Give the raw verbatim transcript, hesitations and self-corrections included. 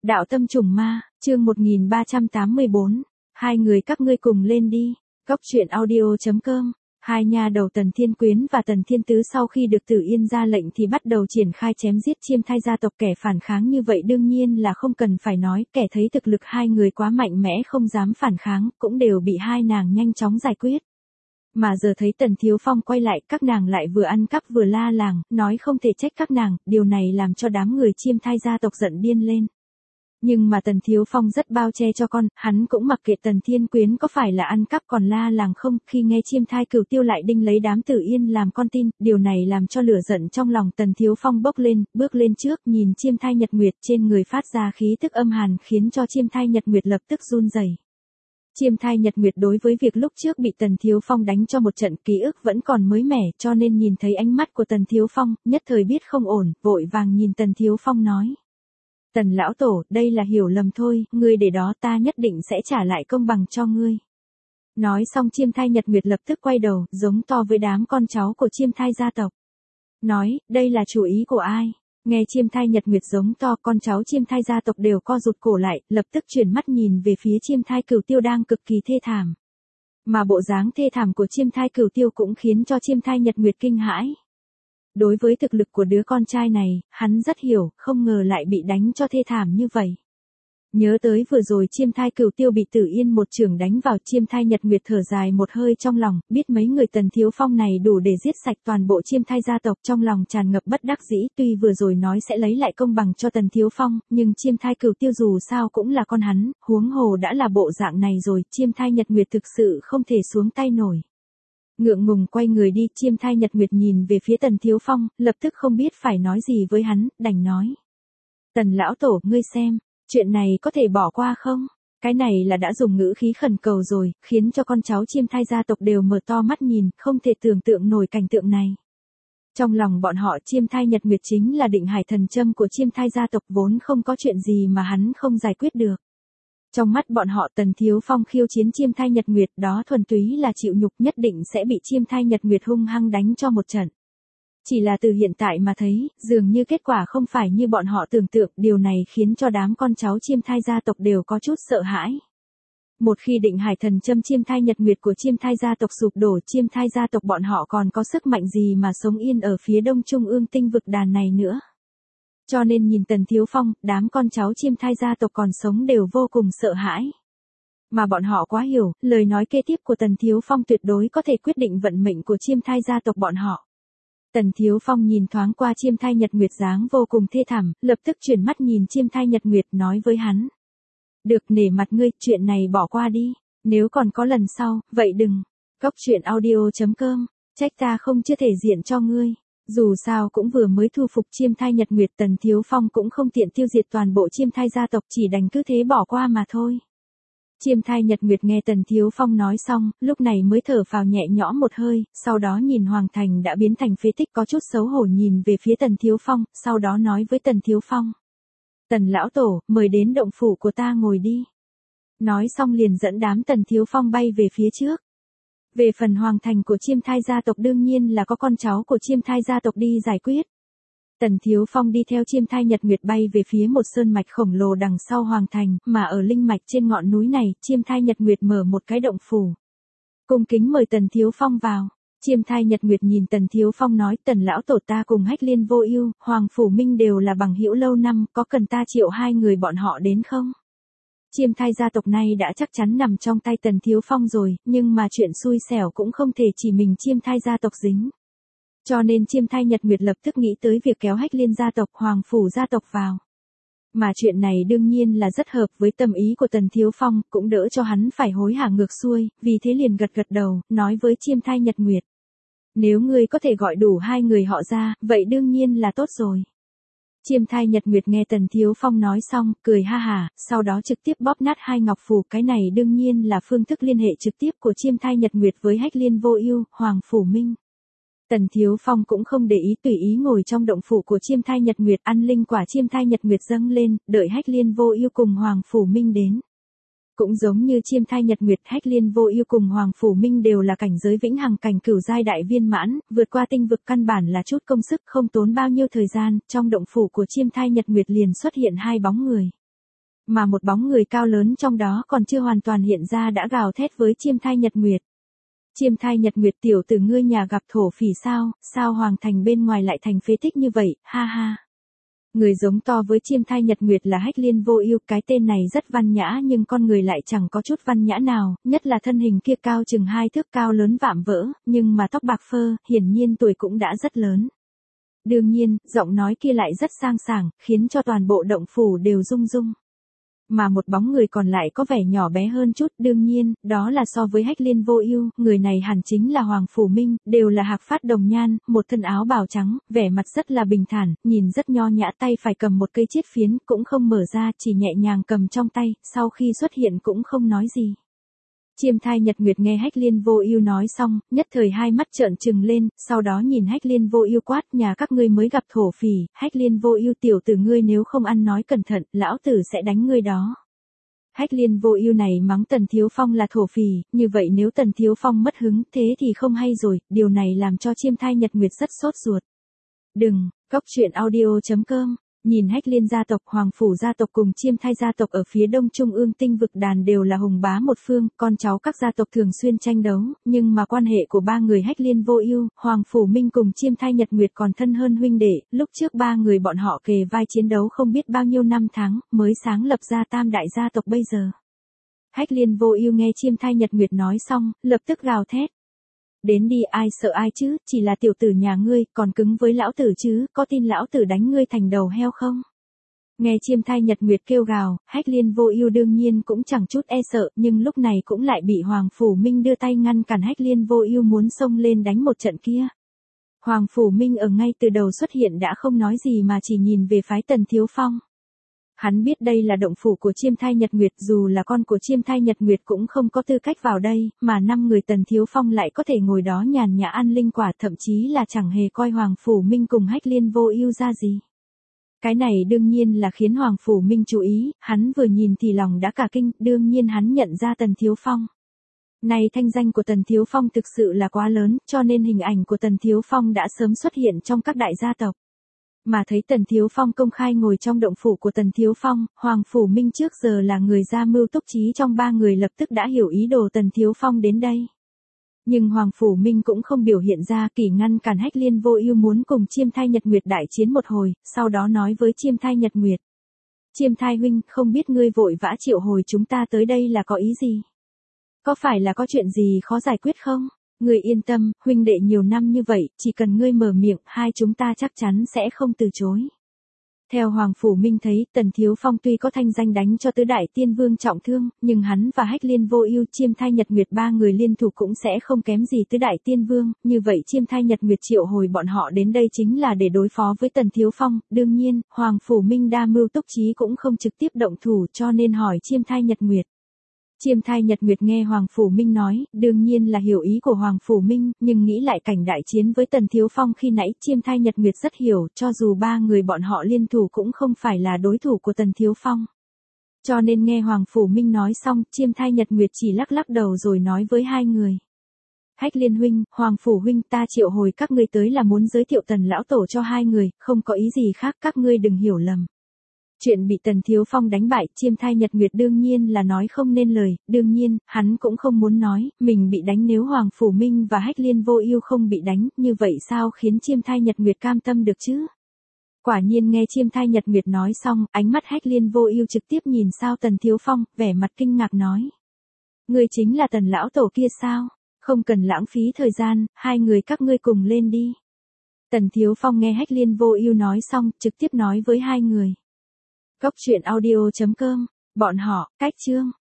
Đạo tâm trùng ma, chương một nghìn ba trăm tám mươi bốn. Hai người các ngươi cùng lên đi. Cốc truyện audio chấm com. Hai nha đầu Tần Thiên Quyến và Tần Thiên Tứ sau khi được Tử Yên ra lệnh thì bắt đầu triển khai chém giết Chiêm Thai gia tộc. Kẻ phản kháng như vậy đương nhiên là không cần phải nói, kẻ thấy thực lực hai người quá mạnh mẽ không dám phản kháng, cũng đều bị hai nàng nhanh chóng giải quyết. Mà giờ thấy Tần Thiếu Phong quay lại, các nàng lại vừa ăn cắp vừa la làng, nói không thể trách các nàng, điều này làm cho đám người Chiêm Thai gia tộc giận điên lên. Nhưng mà Tần Thiếu Phong rất bao che cho con, hắn cũng mặc kệ Tần Thiên Quyến có phải là ăn cắp còn la làng không. Khi nghe Chiêm Thai Cửu Tiêu lại đinh lấy đám Tử Yên làm con tin, điều này làm cho lửa giận trong lòng Tần Thiếu Phong bốc lên, bước lên trước nhìn Chiêm Thai Nhật Nguyệt trên người phát ra khí tức âm hàn khiến cho Chiêm Thai Nhật Nguyệt lập tức run rẩy. Chiêm Thai Nhật Nguyệt đối với việc lúc trước bị Tần Thiếu Phong đánh cho một trận ký ức vẫn còn mới mẻ, cho nên nhìn thấy ánh mắt của Tần Thiếu Phong, nhất thời biết không ổn, vội vàng nhìn Tần Thiếu Phong nói. Tần lão tổ, đây là hiểu lầm thôi, ngươi để đó ta nhất định sẽ trả lại công bằng cho ngươi. Nói xong Chiêm Thai Nhật Nguyệt lập tức quay đầu, giống to với đám con cháu của Chiêm Thai gia tộc. Nói, đây là chủ ý của ai? Nghe Chiêm Thai Nhật Nguyệt giống to, con cháu Chiêm Thai gia tộc đều co rụt cổ lại, lập tức chuyển mắt nhìn về phía Chiêm Thai Cửu Tiêu đang cực kỳ thê thảm. Mà bộ dáng thê thảm của Chiêm Thai Cửu Tiêu cũng khiến cho Chiêm Thai Nhật Nguyệt kinh hãi. Đối với thực lực của đứa con trai này, hắn rất hiểu, không ngờ lại bị đánh cho thê thảm như vậy. Nhớ tới vừa rồi Chiêm Thai Cửu Tiêu bị Tử Yên một chưởng đánh vào, Chiêm Thai Nhật Nguyệt thở dài một hơi trong lòng, biết mấy người Tần Thiếu Phong này đủ để giết sạch toàn bộ Chiêm Thai gia tộc, trong lòng tràn ngập bất đắc dĩ. Tuy vừa rồi nói sẽ lấy lại công bằng cho Tần Thiếu Phong, nhưng Chiêm Thai Cửu Tiêu dù sao cũng là con hắn, huống hồ đã là bộ dạng này rồi, Chiêm Thai Nhật Nguyệt thực sự không thể xuống tay nổi. Ngượng ngùng quay người đi, Chiêm Thai Nhật Nguyệt nhìn về phía Tần Thiếu Phong, lập tức không biết phải nói gì với hắn, đành nói. Tần lão tổ, ngươi xem, chuyện này có thể bỏ qua không? Cái này là đã dùng ngữ khí khẩn cầu rồi, khiến cho con cháu Chiêm Thai gia tộc đều mở to mắt nhìn, không thể tưởng tượng nổi cảnh tượng này. Trong lòng bọn họ Chiêm Thai Nhật Nguyệt chính là định hải thần châm của Chiêm Thai gia tộc, vốn không có chuyện gì mà hắn không giải quyết được. Trong mắt bọn họ Tần Thiếu Phong khiêu chiến Chiêm Thai Nhật Nguyệt đó thuần túy là chịu nhục, nhất định sẽ bị Chiêm Thai Nhật Nguyệt hung hăng đánh cho một trận. Chỉ là từ hiện tại mà thấy, dường như kết quả không phải như bọn họ tưởng tượng, điều này khiến cho đám con cháu Chiêm Thai gia tộc đều có chút sợ hãi. Một khi định hải thần châm Chiêm Thai Nhật Nguyệt của Chiêm Thai gia tộc sụp đổ, Chiêm Thai gia tộc bọn họ còn có sức mạnh gì mà sống yên ở phía đông trung ương tinh vực đàn này nữa. Cho nên nhìn Tần Thiếu Phong, đám con cháu Chiêm Thai gia tộc còn sống đều vô cùng sợ hãi. Mà bọn họ quá hiểu, lời nói kế tiếp của Tần Thiếu Phong tuyệt đối có thể quyết định vận mệnh của Chiêm Thai gia tộc bọn họ. Tần Thiếu Phong nhìn thoáng qua Chiêm Thai Nhật Nguyệt dáng vô cùng thê thảm, lập tức chuyển mắt nhìn Chiêm Thai Nhật Nguyệt nói với hắn. Được, nể mặt ngươi, chuyện này bỏ qua đi, nếu còn có lần sau, vậy đừng. Cốc truyện audio chấm com, trách ta không chưa thể diện cho ngươi. Dù sao cũng vừa mới thu phục Chiêm Thai Nhật Nguyệt, Tần Thiếu Phong cũng không tiện tiêu diệt toàn bộ Chiêm Thai gia tộc, chỉ đành cứ thế bỏ qua mà thôi. Chiêm Thai Nhật Nguyệt nghe Tần Thiếu Phong nói xong, lúc này mới thở phào nhẹ nhõm một hơi, sau đó nhìn Hoàng Thành đã biến thành phế tích có chút xấu hổ nhìn về phía Tần Thiếu Phong, sau đó nói với Tần Thiếu Phong. Tần lão tổ, mời đến động phủ của ta ngồi đi. Nói xong liền dẫn đám Tần Thiếu Phong bay về phía trước. Về phần Hoàng Thành của Chiêm Thai gia tộc đương nhiên là có con cháu của Chiêm Thai gia tộc đi giải quyết. Tần Thiếu Phong đi theo Chiêm Thai Nhật Nguyệt bay về phía một sơn mạch khổng lồ đằng sau Hoàng Thành, mà ở linh mạch trên ngọn núi này, Chiêm Thai Nhật Nguyệt mở một cái động phủ. Cung kính mời Tần Thiếu Phong vào. Chiêm Thai Nhật Nguyệt nhìn Tần Thiếu Phong nói, Tần lão tổ, ta cùng Hách Liên Vô Ưu, Hoàng Phủ Minh đều là bằng hữu lâu năm, có cần ta triệu hai người bọn họ đến không? Chiêm Thai gia tộc này đã chắc chắn nằm trong tay Tần Thiếu Phong rồi, nhưng mà chuyện xui xẻo cũng không thể chỉ mình Chiêm Thai gia tộc dính. Cho nên Chiêm Thai Nhật Nguyệt lập tức nghĩ tới việc kéo Hách Liên gia tộc, Hoàng Phủ gia tộc vào. Mà chuyện này đương nhiên là rất hợp với tâm ý của Tần Thiếu Phong, cũng đỡ cho hắn phải hối hả ngược xuôi, vì thế liền gật gật đầu, nói với Chiêm Thai Nhật Nguyệt. Nếu ngươi có thể gọi đủ hai người họ ra, vậy đương nhiên là tốt rồi. Chiêm Thai Nhật Nguyệt nghe Tần Thiếu Phong nói xong, cười ha hả, sau đó trực tiếp bóp nát hai ngọc phù, cái này đương nhiên là phương thức liên hệ trực tiếp của Chiêm Thai Nhật Nguyệt với Hách Liên Vô Ưu, Hoàng Phủ Minh. Tần Thiếu Phong cũng không để ý, tùy ý ngồi trong động phủ của Chiêm Thai Nhật Nguyệt, ăn linh quả Chiêm Thai Nhật Nguyệt dâng lên, đợi Hách Liên Vô Ưu cùng Hoàng Phủ Minh đến. Cũng giống như Chiêm Thai Nhật Nguyệt, Hách Liên Vô Ưu cùng Hoàng Phủ Minh đều là cảnh giới vĩnh hằng cảnh cửu giai đại viên mãn, vượt qua tinh vực căn bản là chút công sức, không tốn bao nhiêu thời gian, trong động phủ của Chiêm Thai Nhật Nguyệt liền xuất hiện hai bóng người. Mà một bóng người cao lớn trong đó còn chưa hoàn toàn hiện ra đã gào thét với Chiêm Thai Nhật Nguyệt. Chiêm Thai Nhật Nguyệt, tiểu tử ngươi nhà gặp thổ phỉ sao, sao hoàng thành bên ngoài lại thành phế tích như vậy, ha ha. Người giống to với Chiêm Thai Nhật Nguyệt là Hách Liên Vô Ưu, cái tên này rất văn nhã nhưng con người lại chẳng có chút văn nhã nào, nhất là thân hình kia cao chừng hai thước, cao lớn vạm vỡ, nhưng mà tóc bạc phơ, hiển nhiên tuổi cũng đã rất lớn. Đương nhiên, giọng nói kia lại rất sang sảng, khiến cho toàn bộ động phủ đều rung rung. Mà một bóng người còn lại có vẻ nhỏ bé hơn chút, đương nhiên, đó là so với Hách Liên Vô Ưu, người này hẳn chính là Hoàng Phủ Minh, đều là hạc phát đồng nhan, một thân áo bào trắng, vẻ mặt rất là bình thản, nhìn rất nho nhã, tay phải cầm một cây chiết phiến, cũng không mở ra, chỉ nhẹ nhàng cầm trong tay, sau khi xuất hiện cũng không nói gì. Chiêm Thai Nhật Nguyệt nghe Hách Liên Vô Ưu nói xong, nhất thời hai mắt trợn trừng lên, sau đó nhìn Hách Liên Vô Ưu quát, nhà các ngươi mới gặp thổ phỉ, Hách Liên Vô Ưu, tiểu tử ngươi nếu không ăn nói cẩn thận, lão tử sẽ đánh ngươi đó. Hách Liên Vô Ưu này mắng Tần Thiếu Phong là thổ phỉ, như vậy nếu Tần Thiếu Phong mất hứng, thế thì không hay rồi, điều này làm cho Chiêm Thai Nhật Nguyệt rất sốt ruột. Đừng, cốc truyện audio chấm com. Nhìn Hách Liên gia tộc, Hoàng Phủ gia tộc cùng Chiêm Thai gia tộc ở phía đông trung ương tinh vực đàn đều là hùng bá một phương, con cháu các gia tộc thường xuyên tranh đấu, nhưng mà quan hệ của ba người Hách Liên Vô Ưu, Hoàng Phủ Minh cùng Chiêm Thai Nhật Nguyệt còn thân hơn huynh đệ, lúc trước ba người bọn họ kề vai chiến đấu không biết bao nhiêu năm tháng, mới sáng lập ra tam đại gia tộc bây giờ. Hách Liên Vô Ưu nghe Chiêm Thai Nhật Nguyệt nói xong, lập tức gào thét. Đến đi, ai sợ ai chứ, chỉ là tiểu tử nhà ngươi, còn cứng với lão tử chứ, có tin lão tử đánh ngươi thành đầu heo không? Nghe Chiêm Thai Nhật Nguyệt kêu gào, Hách Liên Vô Ưu đương nhiên cũng chẳng chút e sợ, nhưng lúc này cũng lại bị Hoàng Phủ Minh đưa tay ngăn cản Hách Liên Vô Ưu muốn xông lên đánh một trận kia. Hoàng Phủ Minh ở ngay từ đầu xuất hiện đã không nói gì mà chỉ nhìn về phái Tần Thiếu Phong. Hắn biết đây là động phủ của Chiêm Thai Nhật Nguyệt, dù là con của Chiêm Thai Nhật Nguyệt cũng không có tư cách vào đây, mà năm người Tần Thiếu Phong lại có thể ngồi đó nhàn nhã ăn linh quả, thậm chí là chẳng hề coi Hoàng Phủ Minh cùng Hách Liên Vô Ưu ra gì. Cái này đương nhiên là khiến Hoàng Phủ Minh chú ý, hắn vừa nhìn thì lòng đã cả kinh, đương nhiên hắn nhận ra Tần Thiếu Phong. Này thanh danh của Tần Thiếu Phong thực sự là quá lớn, cho nên hình ảnh của Tần Thiếu Phong đã sớm xuất hiện trong các đại gia tộc. Mà thấy Tần Thiếu Phong công khai ngồi trong động phủ của Tần Thiếu Phong, Hoàng Phủ Minh trước giờ là người ra mưu túc trí trong ba người lập tức đã hiểu ý đồ Tần Thiếu Phong đến đây. Nhưng Hoàng Phủ Minh cũng không biểu hiện ra, kỳ ngăn cản Hách Liên Vô Ưu muốn cùng Chiêm Thai Nhật Nguyệt đại chiến một hồi, sau đó nói với Chiêm Thai Nhật Nguyệt. Chiêm Thai huynh, không biết ngươi vội vã triệu hồi chúng ta tới đây là có ý gì? Có phải là có chuyện gì khó giải quyết không? Ngươi yên tâm, huynh đệ nhiều năm như vậy, chỉ cần ngươi mở miệng, hai chúng ta chắc chắn sẽ không từ chối. Theo Hoàng Phủ Minh thấy, Tần Thiếu Phong tuy có thanh danh đánh cho tứ đại tiên vương trọng thương, nhưng hắn và Hách Liên Vô Ưu, Chiêm Thai Nhật Nguyệt ba người liên thủ cũng sẽ không kém gì tứ đại tiên vương, như vậy Chiêm Thai Nhật Nguyệt triệu hồi bọn họ đến đây chính là để đối phó với Tần Thiếu Phong, đương nhiên, Hoàng Phủ Minh đa mưu túc trí cũng không trực tiếp động thủ cho nên hỏi Chiêm Thai Nhật Nguyệt. Chiêm Thai Nhật Nguyệt nghe Hoàng Phủ Minh nói, đương nhiên là hiểu ý của Hoàng Phủ Minh, nhưng nghĩ lại cảnh đại chiến với Tần Thiếu Phong khi nãy, Chiêm Thai Nhật Nguyệt rất hiểu, cho dù ba người bọn họ liên thủ cũng không phải là đối thủ của Tần Thiếu Phong. Cho nên nghe Hoàng Phủ Minh nói xong, Chiêm Thai Nhật Nguyệt chỉ lắc lắc đầu rồi nói với hai người. Hách Liên huynh, Hoàng Phủ huynh, ta triệu hồi các ngươi tới là muốn giới thiệu Tần lão tổ cho hai người, không có ý gì khác, các ngươi đừng hiểu lầm. Chuyện bị Tần Thiếu Phong đánh bại, Chiêm Thai Nhật Nguyệt đương nhiên là nói không nên lời, đương nhiên, hắn cũng không muốn nói, mình bị đánh nếu Hoàng Phủ Minh và Hách Liên Vô Ưu không bị đánh, như vậy sao khiến Chiêm Thai Nhật Nguyệt cam tâm được chứ? Quả nhiên nghe Chiêm Thai Nhật Nguyệt nói xong, ánh mắt Hách Liên Vô Ưu trực tiếp nhìn sao Tần Thiếu Phong, vẻ mặt kinh ngạc nói. Ngươi chính là Tần lão tổ kia sao? Không cần lãng phí thời gian, hai người các ngươi cùng lên đi. Tần Thiếu Phong nghe Hách Liên Vô Ưu nói xong, trực tiếp nói với hai người. Cốc truyện audio chấm com, bọn họ, cách chương.